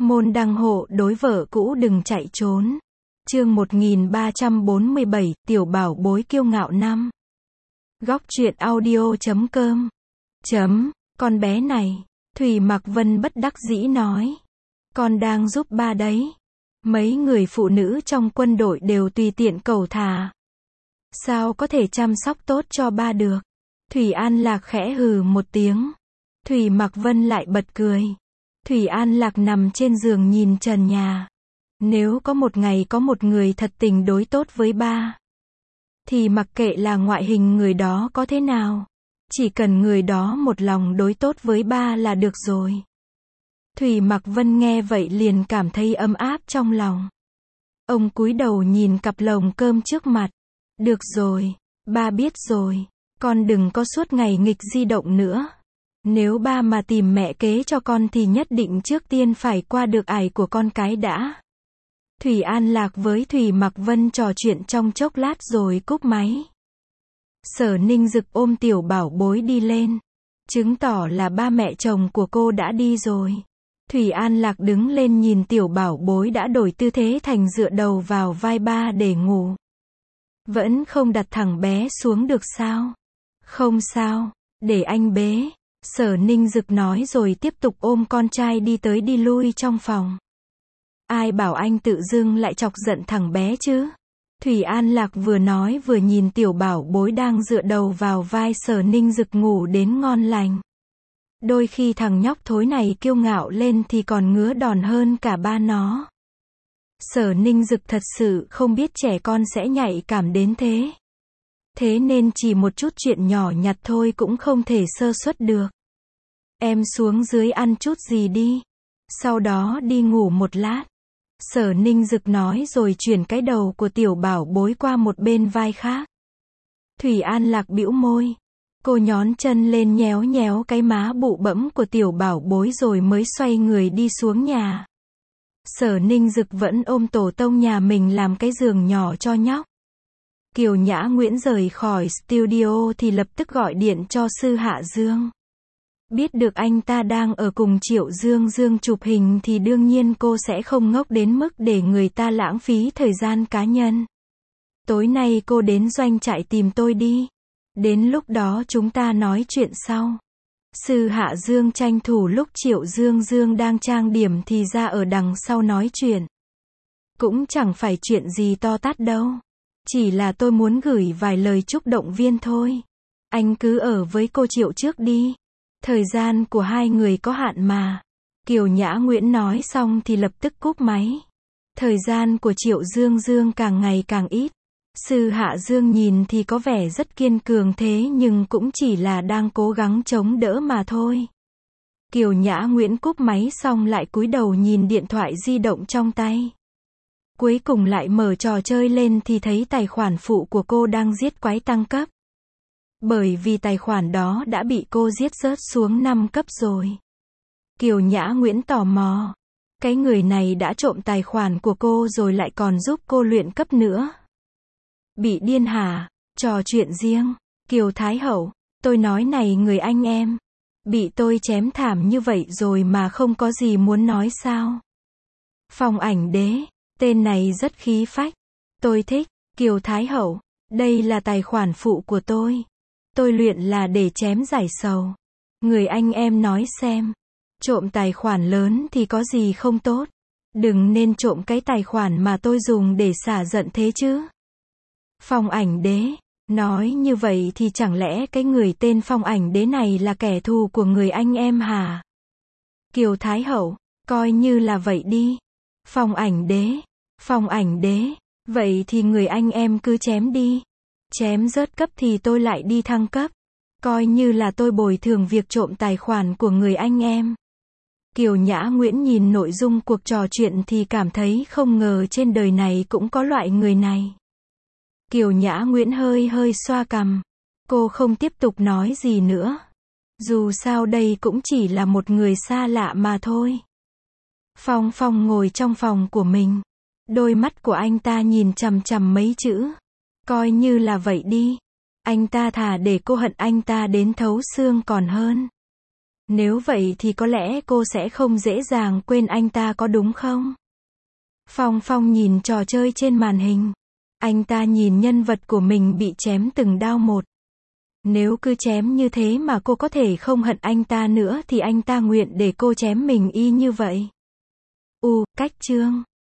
Môn đăng hộ đối vợ cũ đừng chạy trốn. Chương 1347, tiểu bảo bối kiêu ngạo năm. Góc truyện audio.com. Con bé này, Thủy Mặc Vân bất đắc dĩ nói. Con đang giúp ba đấy. Mấy người phụ nữ trong quân đội đều tùy tiện cầu thả. Sao có thể chăm sóc tốt cho ba được? Thủy An Lạc khẽ hừ một tiếng. Thủy Mặc Vân lại bật cười. Thủy An Lạc nằm trên giường nhìn trần nhà. Nếu có một ngày có một người thật tình đối tốt với ba, thì mặc kệ là ngoại hình người đó có thế nào, chỉ cần người đó một lòng đối tốt với ba là được rồi. Thủy Mặc Vân nghe vậy liền cảm thấy ấm áp trong lòng. Ông cúi đầu nhìn cặp lồng cơm trước mặt. Được rồi, ba biết rồi, con đừng có suốt ngày nghịch di động nữa. Nếu ba mà tìm mẹ kế cho con thì nhất định trước tiên phải qua được ải của con cái đã. Thủy An Lạc với Thủy Mặc Vân trò chuyện trong chốc lát rồi cúp máy. Sở Ninh Dực ôm tiểu bảo bối đi lên, chứng tỏ là ba mẹ chồng của cô đã đi rồi. Thủy An Lạc đứng lên nhìn tiểu bảo bối đã đổi tư thế thành dựa đầu vào vai ba để ngủ. Vẫn không đặt thẳng bé xuống được sao? Không sao, để anh bế. Sở Ninh Dực nói rồi tiếp tục ôm con trai đi tới đi lui trong phòng. Ai bảo anh tự dưng lại chọc giận thằng bé chứ? Thủy An Lạc vừa nói vừa nhìn tiểu bảo bối đang dựa đầu vào vai Sở Ninh Dực ngủ đến ngon lành. Đôi khi thằng nhóc thối này kiêu ngạo lên thì còn ngứa đòn hơn cả ba nó. Sở Ninh Dực thật sự không biết trẻ con sẽ nhạy cảm đến thế. Thế nên chỉ một chút chuyện nhỏ nhặt thôi cũng không thể sơ suất được. Em xuống dưới ăn chút gì đi. Sau đó đi ngủ một lát. Sở Ninh Dực nói rồi chuyển cái đầu của tiểu bảo bối qua một bên vai khác. Thủy An Lạc bĩu môi. Cô nhón chân lên nhéo nhéo cái má bụ bẫm của tiểu bảo bối rồi mới xoay người đi xuống nhà. Sở Ninh Dực vẫn ôm tổ tông nhà mình làm cái giường nhỏ cho nhóc. Kiều Nhã Nguyễn rời khỏi studio thì lập tức gọi điện cho Sư Hạ Dương. Biết được anh ta đang ở cùng Triệu Dương Dương chụp hình thì đương nhiên cô sẽ không ngốc đến mức để người ta lãng phí thời gian cá nhân. Tối nay cô đến doanh trại tìm tôi đi. Đến lúc đó chúng ta nói chuyện sau. Sư Hạ Dương tranh thủ lúc Triệu Dương Dương đang trang điểm thì ra ở đằng sau nói chuyện. Cũng chẳng phải chuyện gì to tát đâu. Chỉ là tôi muốn gửi vài lời chúc động viên thôi. Anh cứ ở với cô Triệu trước đi. Thời gian của hai người có hạn mà. Kiều Nhã Nguyễn nói xong thì lập tức cúp máy. Thời gian của Triệu Dương Dương càng ngày càng ít. Sư Hạ Dương nhìn thì có vẻ rất kiên cường thế nhưng cũng chỉ là đang cố gắng chống đỡ mà thôi. Kiều Nhã Nguyễn cúp máy xong lại cúi đầu nhìn điện thoại di động trong tay. Cuối cùng lại mở trò chơi lên thì thấy tài khoản phụ của cô đang giết quái tăng cấp. Bởi vì tài khoản đó đã bị cô giết rớt xuống 5 cấp rồi. Kiều Nhã Nguyễn tò mò. Cái người này đã trộm tài khoản của cô rồi lại còn giúp cô luyện cấp nữa. Bị điên hả? Trò chuyện riêng. Kiều Thái Hậu, tôi nói này người anh em. Bị tôi chém thảm như vậy rồi mà không có gì muốn nói sao? Phong Ảnh Đế, tên này rất khí phách. Tôi thích. Kiều Thái Hậu, đây là tài khoản phụ của tôi. Tôi luyện là để chém giải sầu. Người anh em nói xem. Trộm tài khoản lớn thì có gì không tốt. Đừng nên trộm cái tài khoản mà tôi dùng để xả giận thế chứ. Phong Ảnh Đế, nói như vậy thì chẳng lẽ cái người tên Phong Ảnh Đế này là kẻ thù của người anh em hả? Kiều Thái Hậu, coi như là vậy đi. Phong Ảnh Đế, vậy thì người anh em cứ chém đi. Chém rớt cấp thì tôi lại đi thăng cấp. Coi như là tôi bồi thường việc trộm tài khoản của người anh em. Kiều Nhã Nguyễn nhìn nội dung cuộc trò chuyện thì cảm thấy không ngờ trên đời này cũng có loại người này. Kiều Nhã Nguyễn hơi xoa cằm. Cô không tiếp tục nói gì nữa. Dù sao đây cũng chỉ là một người xa lạ mà thôi. Phong ngồi trong phòng của mình. Đôi mắt của anh ta nhìn chằm chằm mấy chữ. Coi như là vậy đi. Anh ta thà để cô hận anh ta đến thấu xương còn hơn. Nếu vậy thì có lẽ cô sẽ không dễ dàng quên anh ta có đúng không? Phong Phong nhìn trò chơi trên màn hình. Anh ta nhìn nhân vật của mình bị chém từng đao một. Nếu cứ chém như thế mà cô có thể không hận anh ta nữa thì anh ta nguyện để cô chém mình y như vậy. Cách chương